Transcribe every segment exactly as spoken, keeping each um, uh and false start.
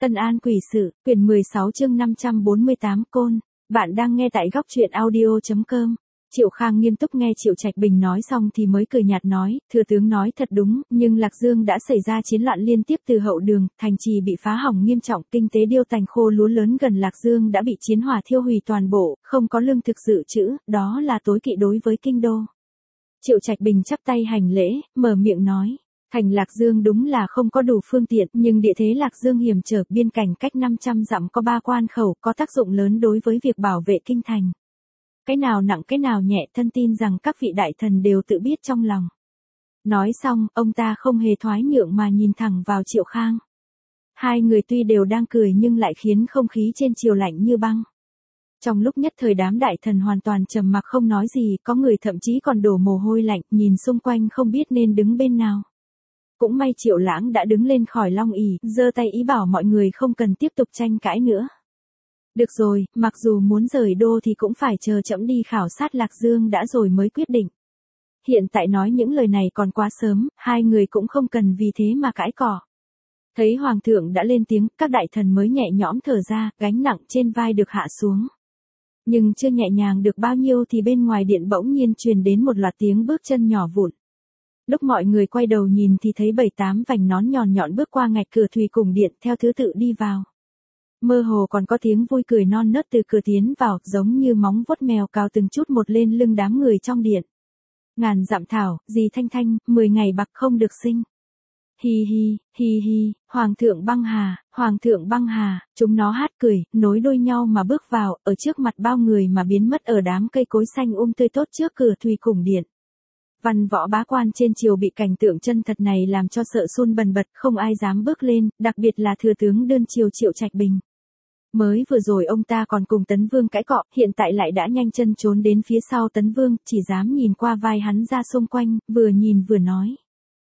Tân An Quỷ Sự, quyển mười sáu chương năm trăm bốn mươi tám Côn. Bạn đang nghe tại góc truyện audio chấm com. Triệu Khang nghiêm túc nghe Triệu Trạch Bình nói xong thì mới cười nhạt nói, thừa tướng nói thật đúng, nhưng Lạc Dương đã xảy ra chiến loạn liên tiếp từ hậu đường, thành trì bị phá hỏng nghiêm trọng, kinh tế điêu tành, khô lúa lớn gần Lạc Dương đã bị chiến hỏa thiêu hủy toàn bộ, không có lương thực dự trữ, đó là tối kỵ đối với kinh đô. Triệu Trạch Bình chắp tay hành lễ, mở miệng nói. Thành Lạc Dương đúng là không có đủ phương tiện, nhưng địa thế Lạc Dương hiểm trở, biên cảnh cách năm trăm dặm có ba quan khẩu, có tác dụng lớn đối với việc bảo vệ kinh thành. Cái nào nặng cái nào nhẹ, thân tin rằng các vị đại thần đều tự biết trong lòng. Nói xong, ông ta không hề thoái nhượng mà nhìn thẳng vào Triệu Khang. Hai người tuy đều đang cười nhưng lại khiến không khí trên triều lạnh như băng. Trong lúc nhất thời đám đại thần hoàn toàn trầm mặc không nói gì, có người thậm chí còn đổ mồ hôi lạnh, nhìn xung quanh không biết nên đứng bên nào. Cũng may Triệu Lãng đã đứng lên khỏi long ỷ, giơ tay ý bảo mọi người không cần tiếp tục tranh cãi nữa. Được rồi, mặc dù muốn rời đô thì cũng phải chờ trẫm đi khảo sát Lạc Dương đã rồi mới quyết định. Hiện tại nói những lời này còn quá sớm, hai người cũng không cần vì thế mà cãi cỏ. Thấy Hoàng thượng đã lên tiếng, các đại thần mới nhẹ nhõm thở ra, gánh nặng trên vai được hạ xuống. Nhưng chưa nhẹ nhàng được bao nhiêu thì bên ngoài điện bỗng nhiên truyền đến một loạt tiếng bước chân nhỏ vụn. Lúc mọi người quay đầu nhìn thì thấy bảy tám vành nón nhọn nhọn bước qua ngạch cửa thủy cùng điện theo thứ tự đi vào. Mơ hồ còn có tiếng vui cười non nớt từ cửa tiến vào, giống như móng vuốt mèo cào từng chút một lên lưng đám người trong điện. Ngàn dặm thảo, dì Thanh Thanh, mười ngày bạc không được sinh. Hi hi, hi hi, Hoàng thượng băng hà, Hoàng thượng băng hà, chúng nó hát cười, nối đuôi nhau mà bước vào, ở trước mặt bao người mà biến mất ở đám cây cối xanh um tươi tốt trước cửa thủy cùng điện. Văn võ bá quan trên triều bị cảnh tượng chân thật này làm cho sợ run bần bật, không ai dám bước lên, đặc biệt là thừa tướng đơn triều Triệu Trạch Bình. Mới vừa rồi ông ta còn cùng Tấn Vương cãi cọ, hiện tại lại đã nhanh chân trốn đến phía sau Tấn Vương, chỉ dám nhìn qua vai hắn ra xung quanh, vừa nhìn vừa nói.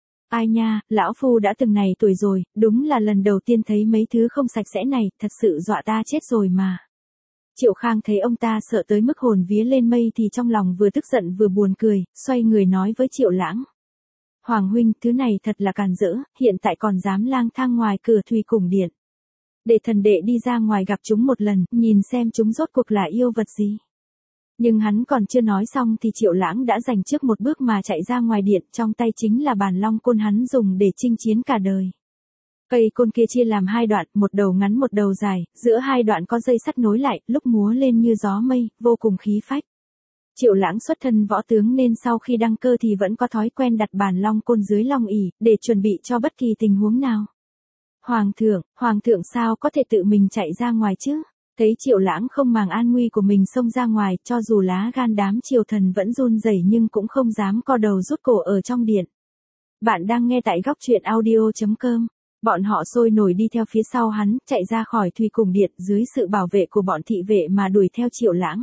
Ai nha, lão phu đã từng này tuổi rồi, đúng là lần đầu tiên thấy mấy thứ không sạch sẽ này, thật sự dọa ta chết rồi mà. Triệu Khang thấy ông ta sợ tới mức hồn vía lên mây thì trong lòng vừa tức giận vừa buồn cười, xoay người nói với Triệu Lãng. Hoàng huynh, thứ này thật là càn rỡ, hiện tại còn dám lang thang ngoài cửa thủy cùng điện. Để thần đệ đi ra ngoài gặp chúng một lần, nhìn xem chúng rốt cuộc là yêu vật gì. Nhưng hắn còn chưa nói xong thì Triệu Lãng đã giành trước một bước mà chạy ra ngoài điện, trong tay chính là bàn long côn hắn dùng để chinh chiến cả đời. Cây côn kia chia làm hai đoạn, một đầu ngắn một đầu dài, giữa hai đoạn có dây sắt nối lại, lúc múa lên như gió mây, vô cùng khí phách. Triệu Lãng xuất thân võ tướng nên sau khi đăng cơ thì vẫn có thói quen đặt bàn long côn dưới long ỷ, để chuẩn bị cho bất kỳ tình huống nào. Hoàng thượng, Hoàng thượng sao có thể tự mình chạy ra ngoài chứ? Thấy Triệu Lãng không màng an nguy của mình xông ra ngoài, cho dù lá gan đám triều thần vẫn run rẩy nhưng cũng không dám co đầu rút cổ ở trong điện. Bạn đang nghe tại góc truyện audio chấm com. Bọn họ sôi nổi đi theo phía sau hắn, chạy ra khỏi thủy cùng điện dưới sự bảo vệ của bọn thị vệ mà đuổi theo Triệu Lãng.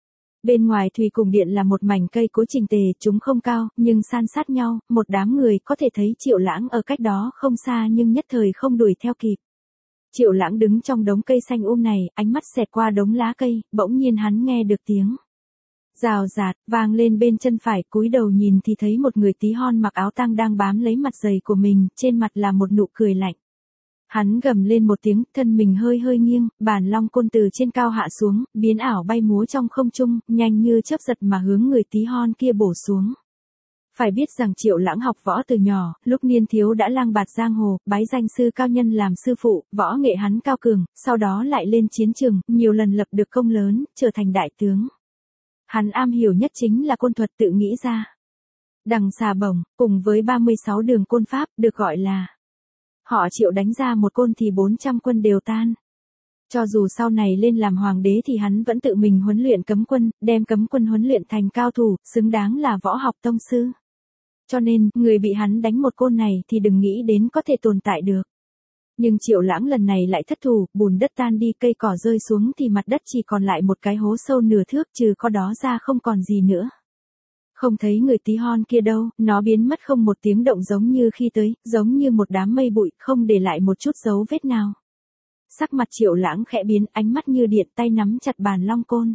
Bên ngoài thủy cùng điện là một mảnh cây cối chỉnh tề, chúng không cao, nhưng san sát nhau, một đám người có thể thấy Triệu Lãng ở cách đó không xa nhưng nhất thời không đuổi theo kịp. Triệu Lãng đứng trong đống cây xanh um này, ánh mắt xẹt qua đống lá cây, bỗng nhiên hắn nghe được tiếng rào rạt, vang lên bên chân phải, cúi đầu nhìn thì thấy một người tí hon mặc áo tang đang bám lấy mặt giày của mình, trên mặt là một nụ cười lạnh. Hắn gầm lên một tiếng, thân mình hơi hơi nghiêng, bàn long côn từ trên cao hạ xuống, biến ảo bay múa trong không trung, nhanh như chớp giật mà hướng người tí hon kia bổ xuống. Phải biết rằng Triệu Lãng học võ từ nhỏ, lúc niên thiếu đã lang bạt giang hồ, bái danh sư cao nhân làm sư phụ, võ nghệ hắn cao cường, sau đó lại lên chiến trường, nhiều lần lập được công lớn, trở thành đại tướng. Hắn am hiểu nhất chính là côn thuật tự nghĩ ra. Đằng xà bổng, cùng với ba mươi sáu đường côn pháp, được gọi là họ Triệu đánh ra một côn thì bốn trăm quân đều tan. Cho dù sau này lên làm hoàng đế thì hắn vẫn tự mình huấn luyện cấm quân, đem cấm quân huấn luyện thành cao thủ, xứng đáng là võ học tông sư. Cho nên, người bị hắn đánh một côn này thì đừng nghĩ đến có thể tồn tại được. Nhưng Triệu Lãng lần này lại thất thủ, bùn đất tan đi, cây cỏ rơi xuống thì mặt đất chỉ còn lại một cái hố sâu nửa thước, trừ có đó ra không còn gì nữa. Không thấy người tí hon kia đâu, nó biến mất không một tiếng động giống như khi tới, giống như một đám mây bụi, không để lại một chút dấu vết nào. Sắc mặt Triệu Lãng khẽ biến, ánh mắt như điện, tay nắm chặt bàn long côn.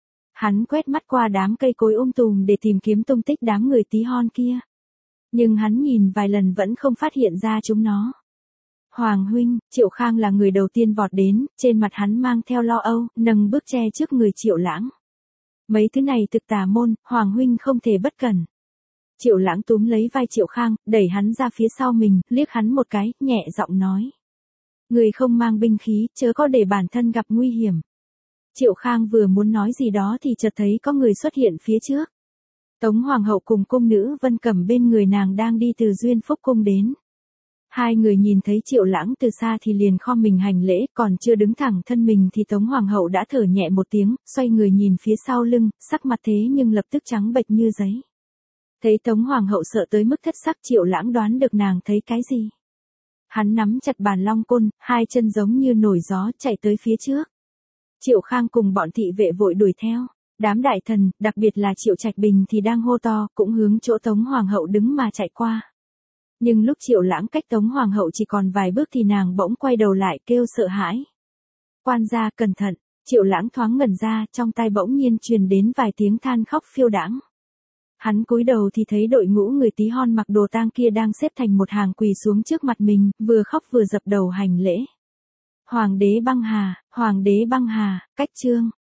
Hắn quét mắt qua đám cây cối um tùm để tìm kiếm tung tích đám người tí hon kia. Nhưng hắn nhìn vài lần vẫn không phát hiện ra chúng nó. Hoàng huynh, Triệu Khang là người đầu tiên vọt đến, trên mặt hắn mang theo lo âu, nâng bước che trước người Triệu Lãng. Mấy thứ này thực tà môn, Hoàng huynh không thể bất cẩn. Triệu Lãng túm lấy vai Triệu Khang, đẩy hắn ra phía sau mình, liếc hắn một cái, nhẹ giọng nói. Người không mang binh khí, chớ có để bản thân gặp nguy hiểm. Triệu Khang vừa muốn nói gì đó thì chợt thấy có người xuất hiện phía trước. Tống Hoàng hậu cùng cung nữ Vân Cẩm bên người nàng đang đi từ Duyên Phúc cung đến. Hai người nhìn thấy Triệu Lãng từ xa thì liền khom mình hành lễ, còn chưa đứng thẳng thân mình thì Tống Hoàng hậu đã thở nhẹ một tiếng, xoay người nhìn phía sau lưng, sắc mặt thế nhưng lập tức trắng bệch như giấy. Thấy Tống Hoàng hậu sợ tới mức thất sắc, Triệu Lãng đoán được nàng thấy cái gì. Hắn nắm chặt bàn long côn, hai chân giống như nổi gió chạy tới phía trước. Triệu Khang cùng bọn thị vệ vội đuổi theo. Đám đại thần, đặc biệt là Triệu Trạch Bình thì đang hô to, cũng hướng chỗ Tống Hoàng hậu đứng mà chạy qua. Nhưng lúc Triệu Lãng cách Tống Hoàng hậu chỉ còn vài bước thì nàng bỗng quay đầu lại kêu sợ hãi. Quan gia cẩn thận, Triệu Lãng thoáng ngẩn ra, trong tai bỗng nhiên truyền đến vài tiếng than khóc phiêu đãng. Hắn cúi đầu thì thấy đội ngũ người tí hon mặc đồ tang kia đang xếp thành một hàng quỳ xuống trước mặt mình, vừa khóc vừa dập đầu hành lễ. Hoàng đế băng hà, hoàng đế băng hà, cách trương.